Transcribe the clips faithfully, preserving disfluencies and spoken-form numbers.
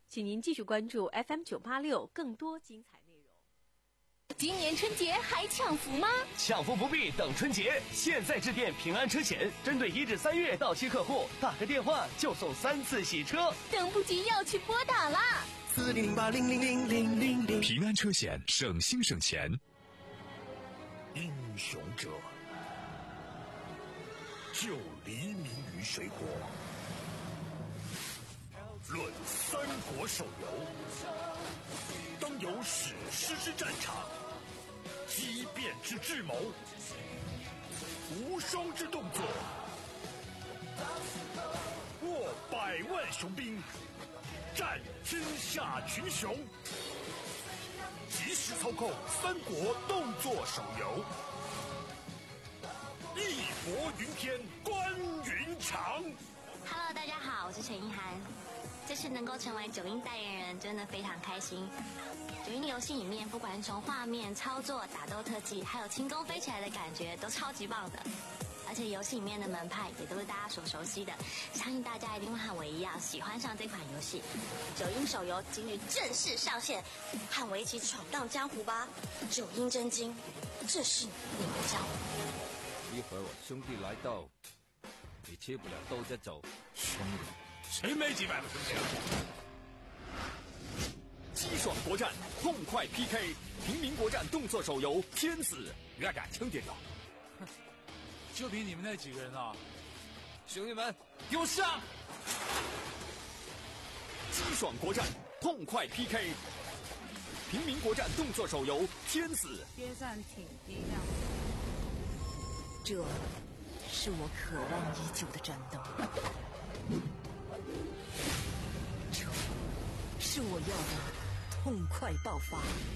请您继续关注 F M 九八六更多精彩内容。 今年春节还抢福吗？ 抢福不必等春节，现在致电平安车险，针对一至三月到期客户，打个电话就送三次洗车， 等不及要去拨打啦！ 四零零八零零零零零零。 平安车险，省心省钱。 英雄者，救黎民于水火。论三国手游，当有史诗之战场，激变之智谋，无双之动作，握百万雄兵，战天下群雄。即时操控三国动作手游，义薄云天，关云长。 Hello， 大家好，我是陈意涵。这次能够成为九阴代言人，真的非常开心。九阴游戏里面，不管是从画面、操作、打斗特技，还有轻功飞起来的感觉，都超级棒的。而且游戏里面的门派也都是大家所熟悉的，相信大家一定会和我一样喜欢上这款游戏。九阴手游今日正式上线，和我一起闯荡江湖吧！九阴真经，这是你的教。 一会儿我兄弟来到，你吃不了兜着走。 兄弟，谁没几百个兄弟啊？ 激爽国战，痛快 P K， 平民国战动作手游《天子》，越敢轻点了。 就凭你们那几个人啊！ 兄弟们， 给我上！激爽国战，痛快 P K， 平民国战动作手游《天子》。 天上挺低亮， 这是我渴望已久的战斗，这是我要的痛快爆发，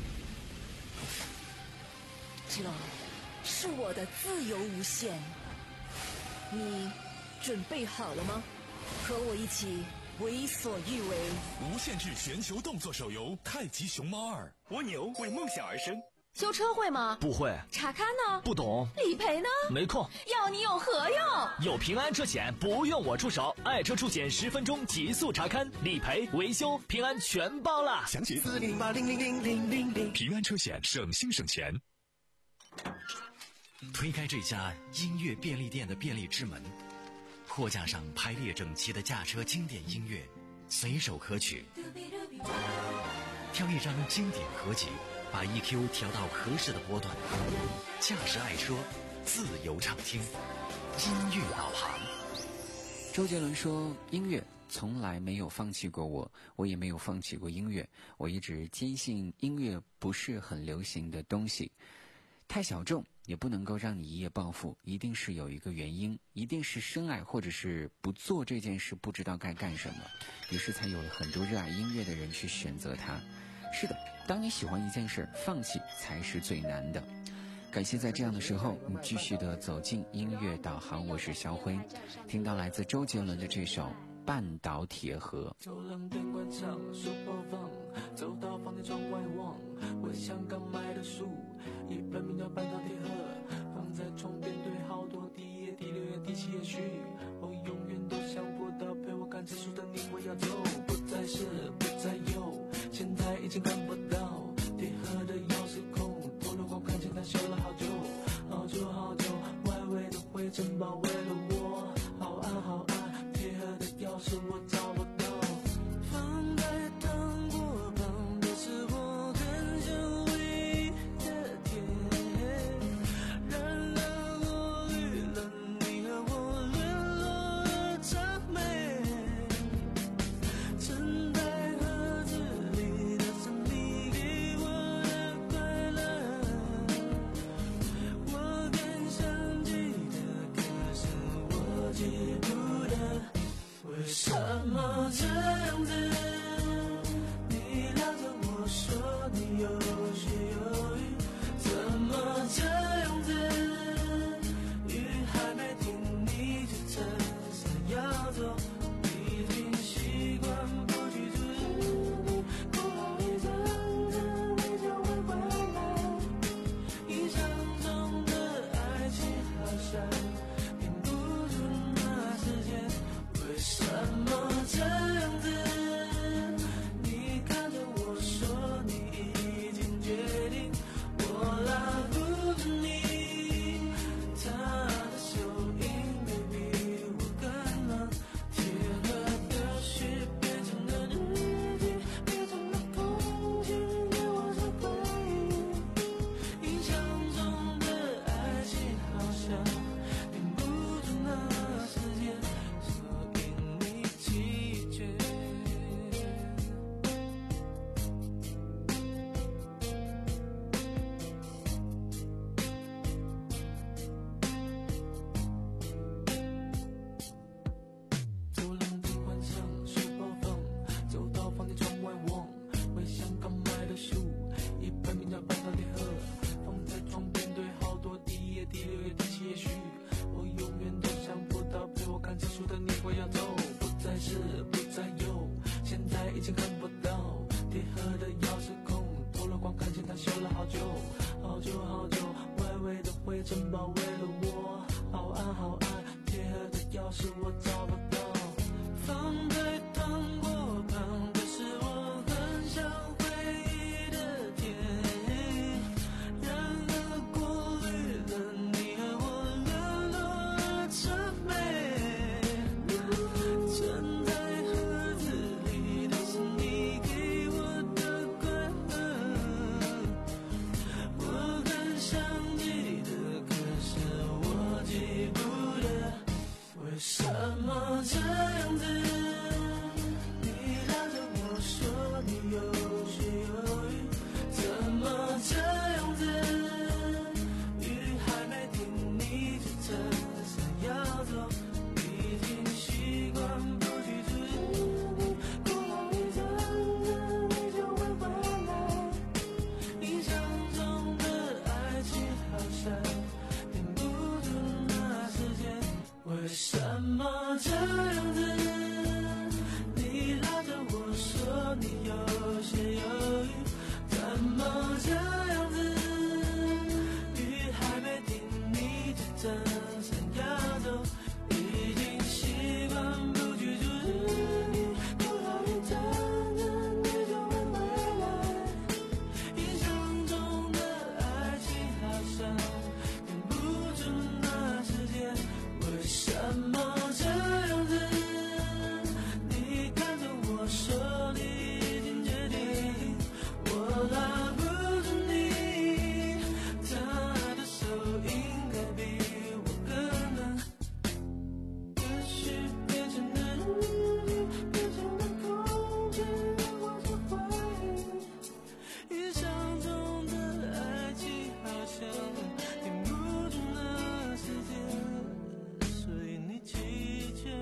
这是我的自由无限。你准备好了吗？和我一起为所欲为。 无限制全球动作手游《太极熊猫二》。 蜗牛为梦想而生。 修车会吗？ 不会。 查看呢？ 不懂。 理赔呢？ 没空。 要你有何用？ 有平安车险，不用我出手，爱车出险十分钟极速查看、理赔、维修，平安全包了。 详情四零零八零零零零零零。 平安车险，省心省钱。 推开这家音乐便利店的便利之门，货架上排列整齐的驾车经典音乐，随手可取。挑一张经典合集，把 E Q 调到合适的波段，驾驶爱车，自由畅听，音乐导航。 周杰伦说，音乐从来没有放弃过我，我也没有放弃过音乐。我一直坚信音乐不是很流行的东西，太小众也不能够让你一夜暴富，一定是有一个原因，一定是深爱或者是不做这件事不知道该干什么，于是才有了很多热爱音乐的人去选择它。是的，当你喜欢一件事，放弃才是最难的。感谢在这样的时候你继续的走进音乐导航，我是肖辉，听到来自周杰伦的这首半岛铁盒。 走廊灯关上，书包放，走到房间窗外望，我像刚买的书，一本名叫半岛铁盒，放在床边堆好多，第一页第六页第七页序，我永远都想不到陪我看这书的你我要走，不再是不再有，现在已经看不到铁盒的钥匙孔，脱了光看见它修了好久好久好久，外围的灰尘包围了我，好暗好暗，铁盒的钥匙我找不到，放在糖果旁都是我很久违的甜，然而过滤了你和我沦落的谄媚，沉在盒子里的是你给已经看不到。铁盒的钥匙孔，透了光看见它修了好久好久好久，外围的灰尘包围了我，好暗好暗，铁盒的钥匙我找不到。放在糖果旁的是我很想回忆的甜，然而过滤了你和我联络的设备。存在盒子里的是你给我的快乐，我很想记得，可是我记不得，为什么这样子？你拉着我说你有血有雨，怎么这样子？雨还没停，你就真的想要走，已经习惯不去注意，不要你真的你就会回来。印象中的爱情好像停不住那时间，为什么这样子？你拉着我说你有血有雨，怎么这样子？雨还没停，你就真想要走，已经习惯不去注意，不要你真的你就会回来。印象中的爱情好像停不住那时间，为什么这样子？你看着我说你已经决定，我拉不住你，他的手应该比我更能，也许变成了变成了空气，我就会。印象中的爱情好像停不住那时间，所以你弃权。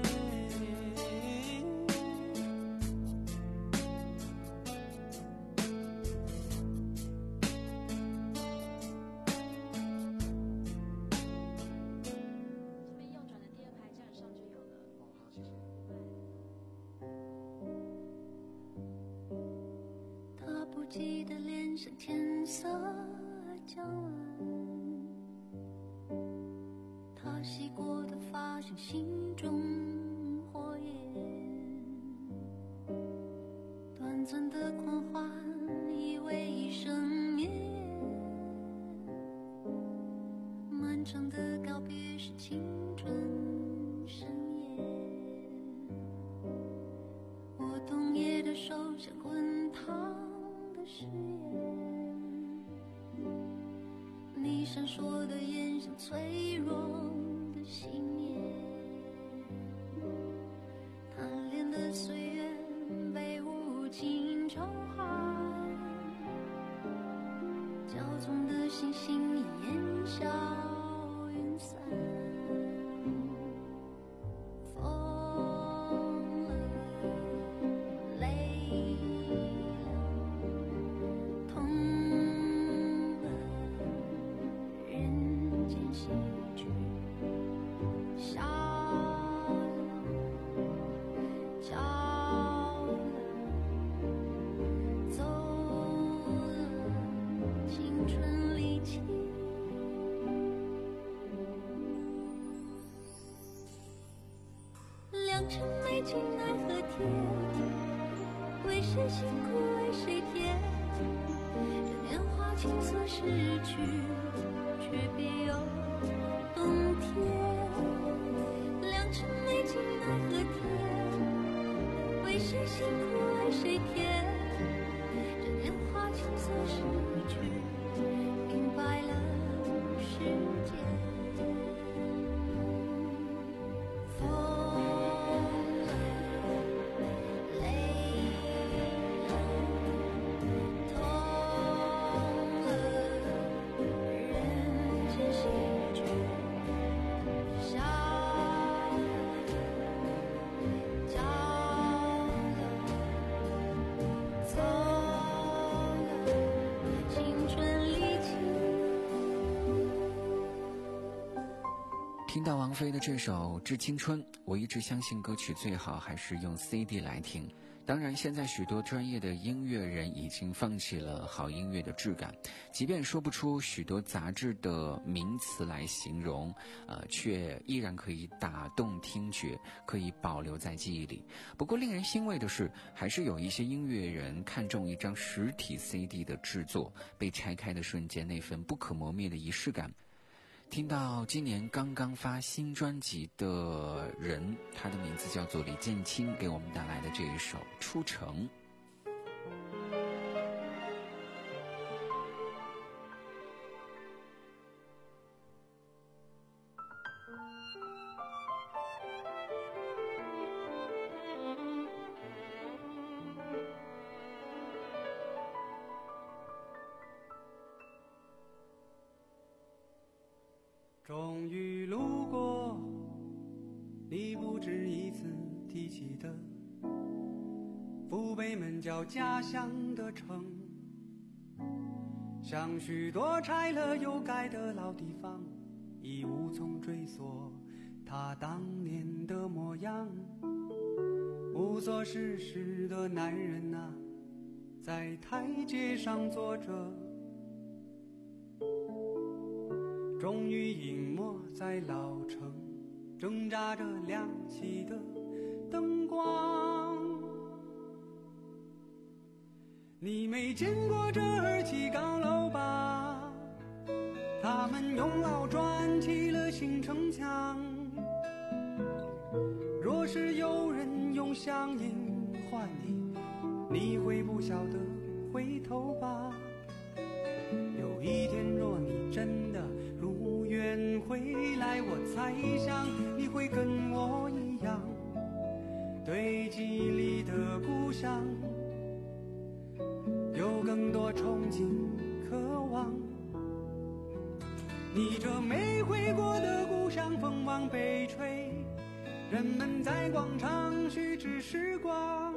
他不记得脸上天色将晚，他洗过的发像心中火焰，短暂的狂欢以为一生绵延，漫长的告别是青春盛宴，我冬夜的手像滚烫的誓言，你闪烁的眼像脆弱的信念，贪恋的岁月被无情召唤，骄纵的星星烟消云散，疯了，累了，痛了，人间喜剧，笑了，笑了，走了，青春离奇。良辰美景奈何天，为谁辛苦为谁甜？这年华青涩逝去，却别有冬天。良辰美景奈何天，为谁辛苦为谁甜？这年华青涩逝去，明白了世间。 听到王菲的这首《致青春》，我一直相信歌曲最好还是用 C D 来听， 当然，现在许多专业的音乐人已经放弃了好音乐的质感，即便说不出许多杂志的名词来形容，呃，却依然可以打动听觉，可以保留在记忆里。不过令人欣慰的是，还是有一些音乐人看重一张实体 C D 的制作，被拆开的瞬间那份不可磨灭的仪式感。听到今年刚刚发新专辑的人，他的名字叫做李建清，给我们带来的这一首《出城》。 终于路过你不止一次提起的父辈们叫家乡的城，像许多拆了又盖的老地方，已无从追溯他当年的模样。无所事事的男人啊，在台阶上坐着，终于隐没在老城，挣扎着亮起的灯光。你没见过这二期高楼吧？他们用老砖砌了新城墙。若是有人用乡音唤你，你会不晓得回头吧？有一天若你真的如愿回来，我猜想你会跟我一样，对记忆里的故乡有更多憧憬渴望。你这没回过的故乡风往北吹，人们在广场虚掷时光，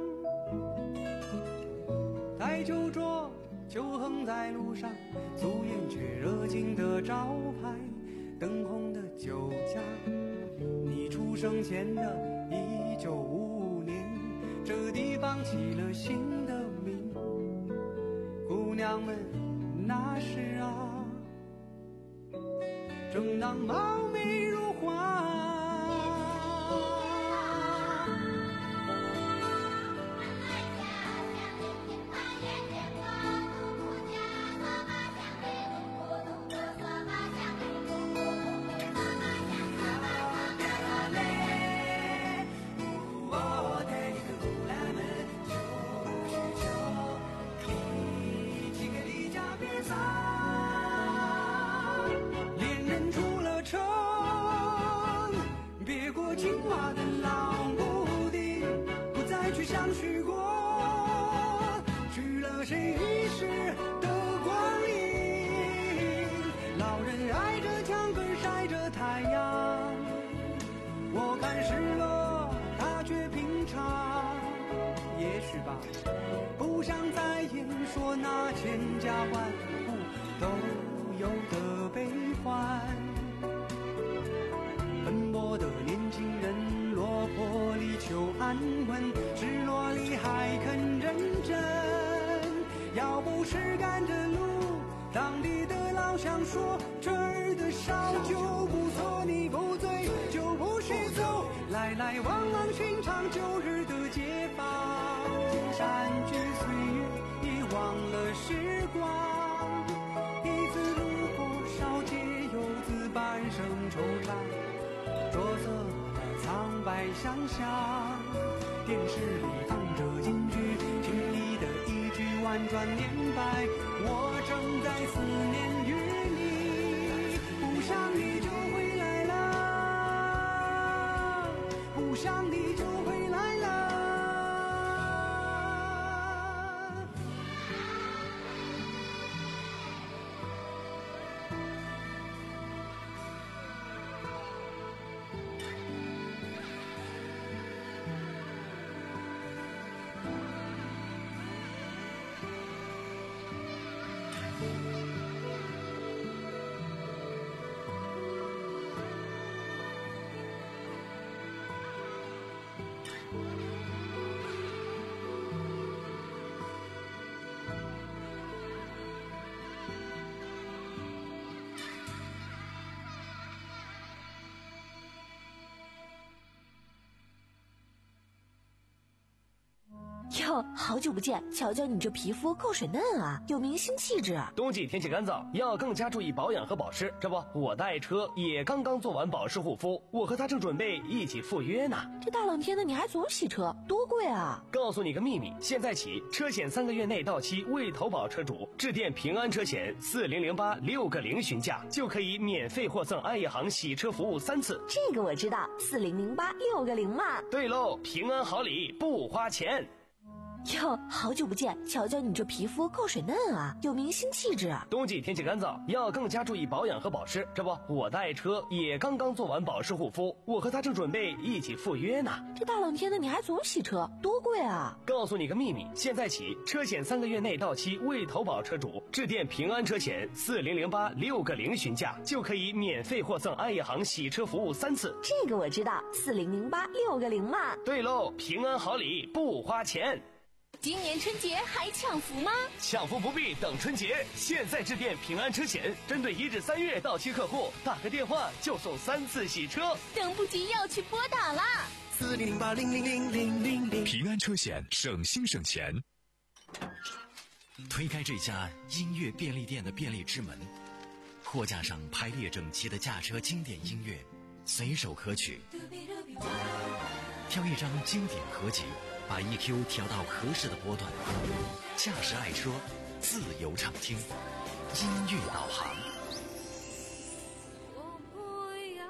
台球桌就横在路上，素颜却热情的招牌，灯红的酒家。你出生前的一九五五年，这地方起了新的名，姑娘们那时啊，正当貌美如花。青蛙的老屋顶，不再去想许过，去了谁遗失的光阴。老人挨着墙根晒着太阳，我看失落他却平常。也许吧，不想再言说那千家万户都有的悲欢。奔波的年轻人，落魄里求安稳，失落里还肯认真。要不是赶着路，当地的老乡说这儿的烧酒不错，你不醉就不许走。来来往往寻常旧日的街坊，山居岁月已忘了时光。一次路过烧街游子，半生惆怅，着色的苍白想象。电视里放着京剧，心里的一句婉转念白，我正在思念于你。不想你就回来了，不想你就回来了。 哟，好久不见，瞧瞧你这皮肤够水嫩啊，有明星气质。 冬季天气干燥，要更加注意保养和保湿。这不，我的爱车也刚刚做完保湿护肤，我和他正准备一起赴约呢。 这大冷天的你还总洗车，多贵啊！ 告诉你个秘密，现在起车险三个月内到期未投保车主，致电平安车险四零零八六个零询价，就可以免费获赠爱业行洗车服务三次。 这个我知道，四零零八六个零嘛。 对喽，平安好礼不花钱。 哟，好久不见，瞧瞧你这皮肤够水嫩啊，有明星气质。 冬季天气干燥，要更加注意保养和保湿。这不，我的爱车也刚刚做完保湿护肤，我和他正准备一起赴约呢。 这大冷天的你还总洗车，多贵啊！ 告诉你个秘密，现在起车险三个月内到期未投保车主，致电平安车险四零零八六个零询价，就可以免费获赠爱业行洗车服务三次。 这个我知道，四零零八六个零嘛。 对喽，平安好礼不花钱。 今年春节还抢福吗？ 抢福不必等春节，现在致电平安车险，针对一至三月到期客户，打个电话就送三次洗车， 等不及要去拨打啦！ 四零零八零零零零零零。 平安车险，省心省钱。 推开这家音乐便利店的便利之门，货架上排列整齐的驾车经典音乐，随手可取。挑一张经典合集，把 E Q 调到合适的波段，驾驶爱车，自由畅听，音乐导航。 我不要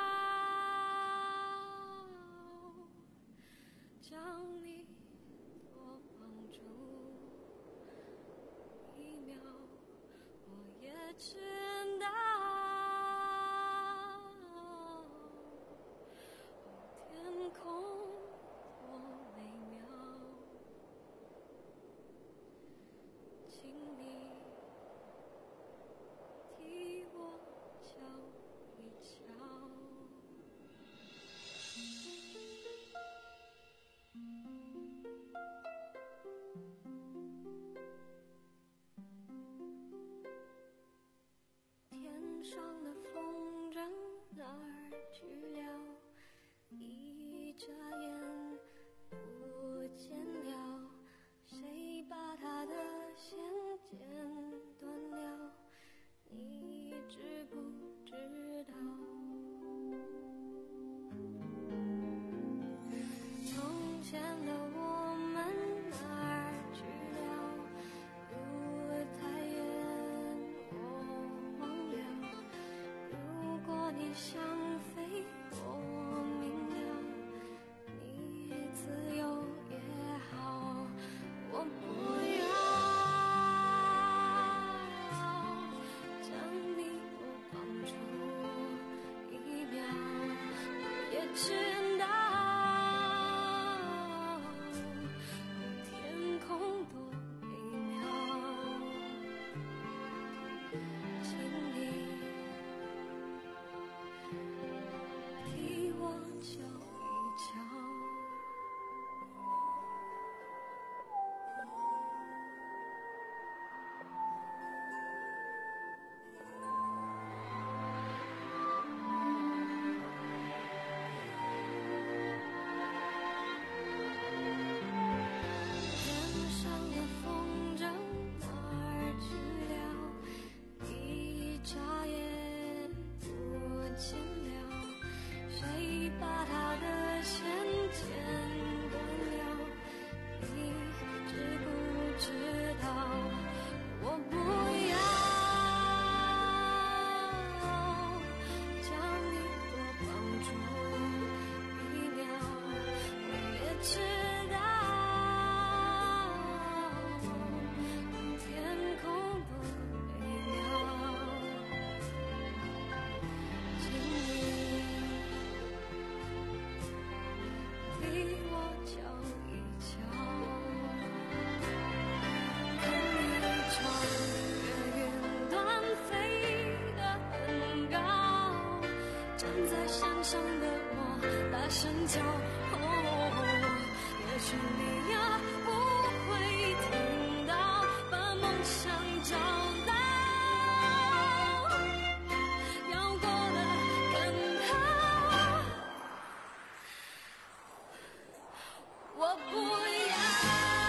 将你多绑住一秒，我也知道天空多美妙，请你替我瞧一瞧。天上的风筝哪儿去了？一眨眼不见了，谁把它的线剪断了？你知不知道？从前的我们哪儿去了？路太远，我忘了。如果你想飞，我明了。你自由也好，我不要将你多绑住一秒，我也知道天空多美妙，请你替我瞧一瞧。天上的风筝哪儿去了？一眨眼不见了，谁把它的线剪断了？你知不知道？我不要将你多绑住一秒，我也知道天空多美妙，请你替我瞧一瞧。跟你穿越云端飞得很高，站在山上的我大声叫，哦，也许你呀不会听到，把梦想找到，要过得更好，我不要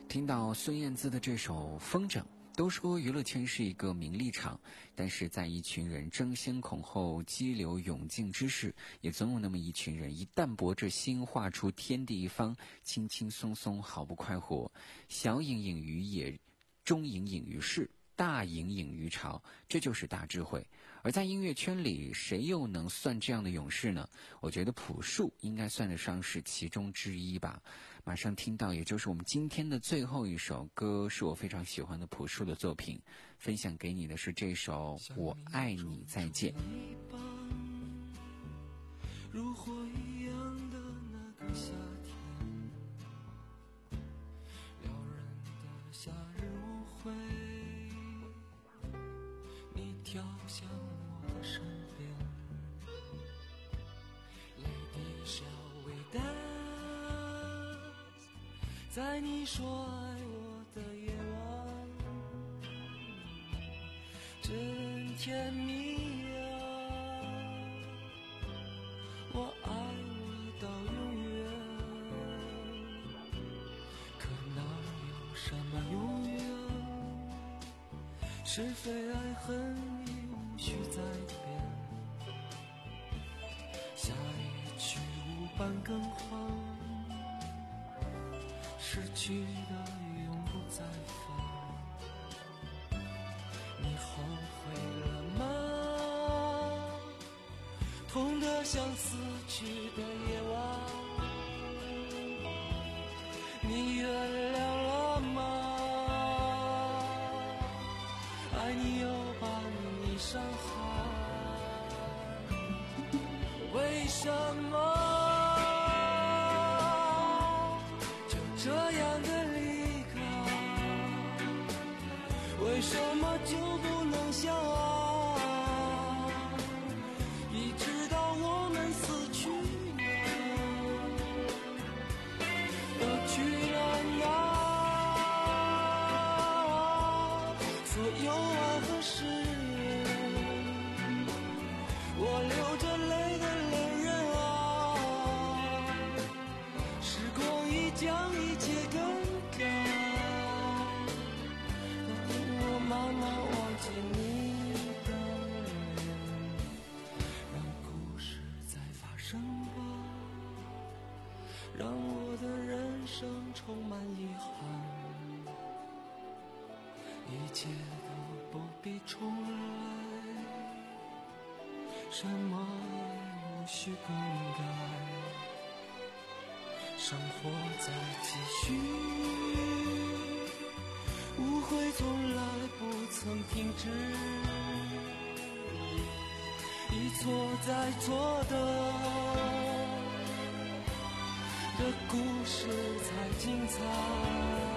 听到孙燕姿的这首《风筝》，都说娱乐圈是一个名利场，但是在一群人争先恐后、激流勇进之时，也总有那么一群人，一旦搏着心画出天地一方，轻轻松松，毫不快活。小隐隐于野，中隐隐于市，大隐隐于朝，这就是大智慧。而在音乐圈里，谁又能算这样的勇士呢？我觉得朴树应该算得上是其中之一吧。马上听到，也就是我们今天的最后一首歌，是我非常喜欢的朴树的作品，分享给你的是这首《我爱你再见》。 如火一样的那个夏天，撩人的夏日舞会，你跳向我的身边，Lady shall we dance， 在你说爱我的夜晚，真甜蜜啊，我爱你到永远，可哪有什么永远，是非爱恨已无需再变，下一曲无伴更换，失去的永不再返，你后悔了吗？痛得像死去的夜晚，你原谅了吗？爱你又把你伤害，为什么就这样的离开？为什么就不能相爱？一直到我们死去了，都去了哪？所有爱和誓言，我流着泪的泪人啊，时光已将一切更改，我慢慢忘记你的脸，让故事再发生吧，让我的人生充满遗憾，一切都不必重来，什么也无需更改，生活在继续，误会从来不曾停止，一错再错的的故事才精彩。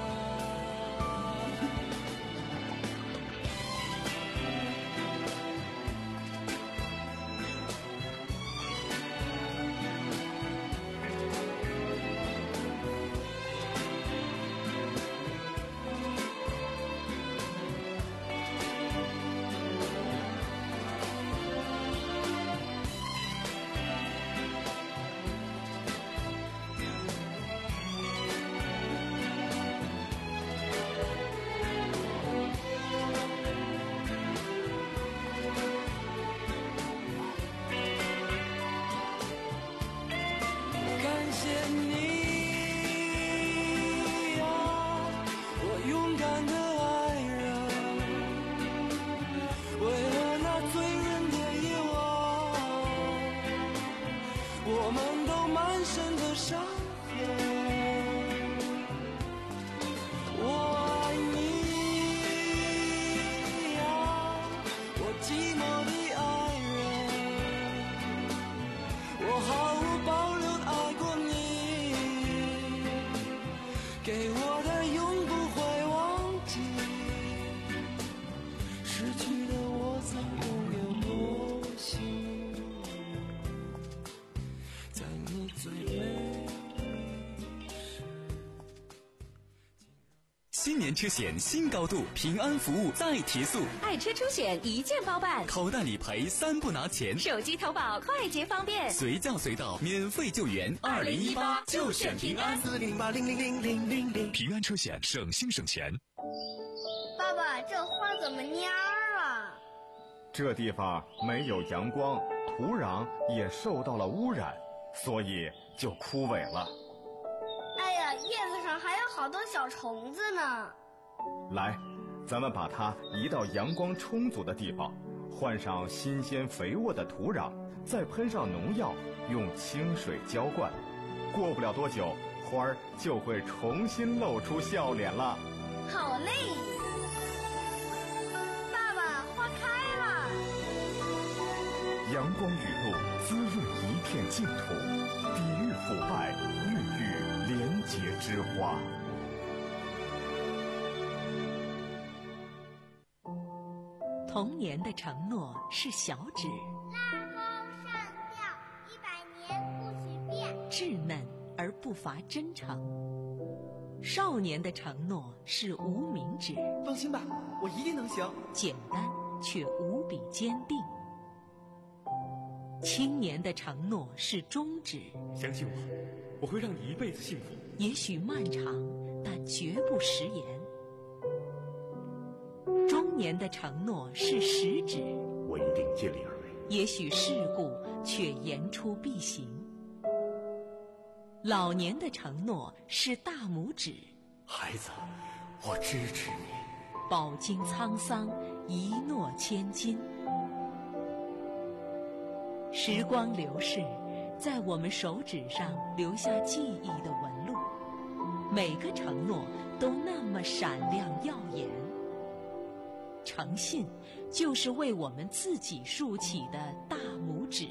新年车险新高度，平安服务再提速， 爱车出险一键包办， 口袋理赔三不拿钱， 手机投保快捷方便， 随叫随到免费救援。二零一八就选平安。 四零零八零零零零零零。 平安车险，省心省钱。 爸爸，这花怎么蔫儿了？ 这地方没有阳光，土壤也受到了污染，所以就枯萎了。 哎呀，叶子上还有好多小虫子呢。 来，咱们把它移到阳光充足的地方，换上新鲜肥沃的土壤，再喷上农药，用清水浇灌。过不了多久，花儿就会重新露出笑脸了。 好嘞！爸爸，花开了。 阳光雨露滋润一片净土，抵御腐败，孕育廉洁之花。 童年的承诺是小指， 拉钩上吊，一百年不许变， 稚嫩而不乏真诚。少年的承诺是无名指， 放心吧，我一定能行。 简单却无比坚定。青年的承诺是中指， 相信我，我会让你一辈子幸福。 也许漫长，但绝不食言。中年的承诺是食指， 我一定尽力而为。 也许世故，却言出必行。老年的承诺是大拇指， 孩子，我支持你。 饱经沧桑，一诺千金。时光流逝，在我们手指上留下记忆的纹路，每个承诺都那么闪亮耀眼。诚信就是为我们自己竖起的大拇指。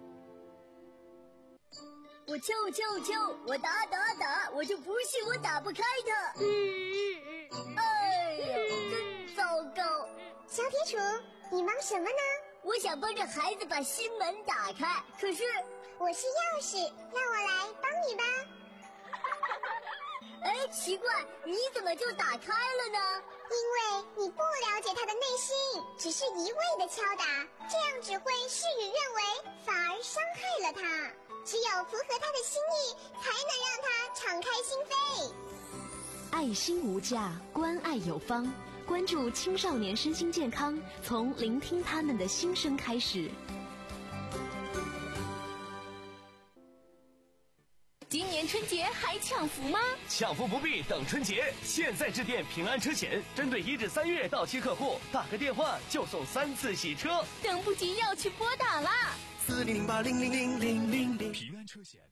我敲我敲我敲，我打打打，我就不信我打不开它。嗯，哎呀，真糟糕！ 小铁杵，你忙什么呢？ 我想帮着孩子把新门打开，可是我是钥匙，让我来帮你吧。 哎，奇怪，你怎么就打开了呢？ 因为你不了解他的内心，只是一味的敲打，这样只会事与愿违，反而伤害了他。只有符合他的心意，才能让他敞开心扉。 爱心无价，关爱有方。关注青少年身心健康，从聆听他们的心声开始。 今年春节还抢福吗？ 抢福不必等春节，现在致电平安车险，针对一至三月到期客户，打个电话就送三次洗车， 等不及要去拨打啦！ 四零零八零零零零零零。 平安车险。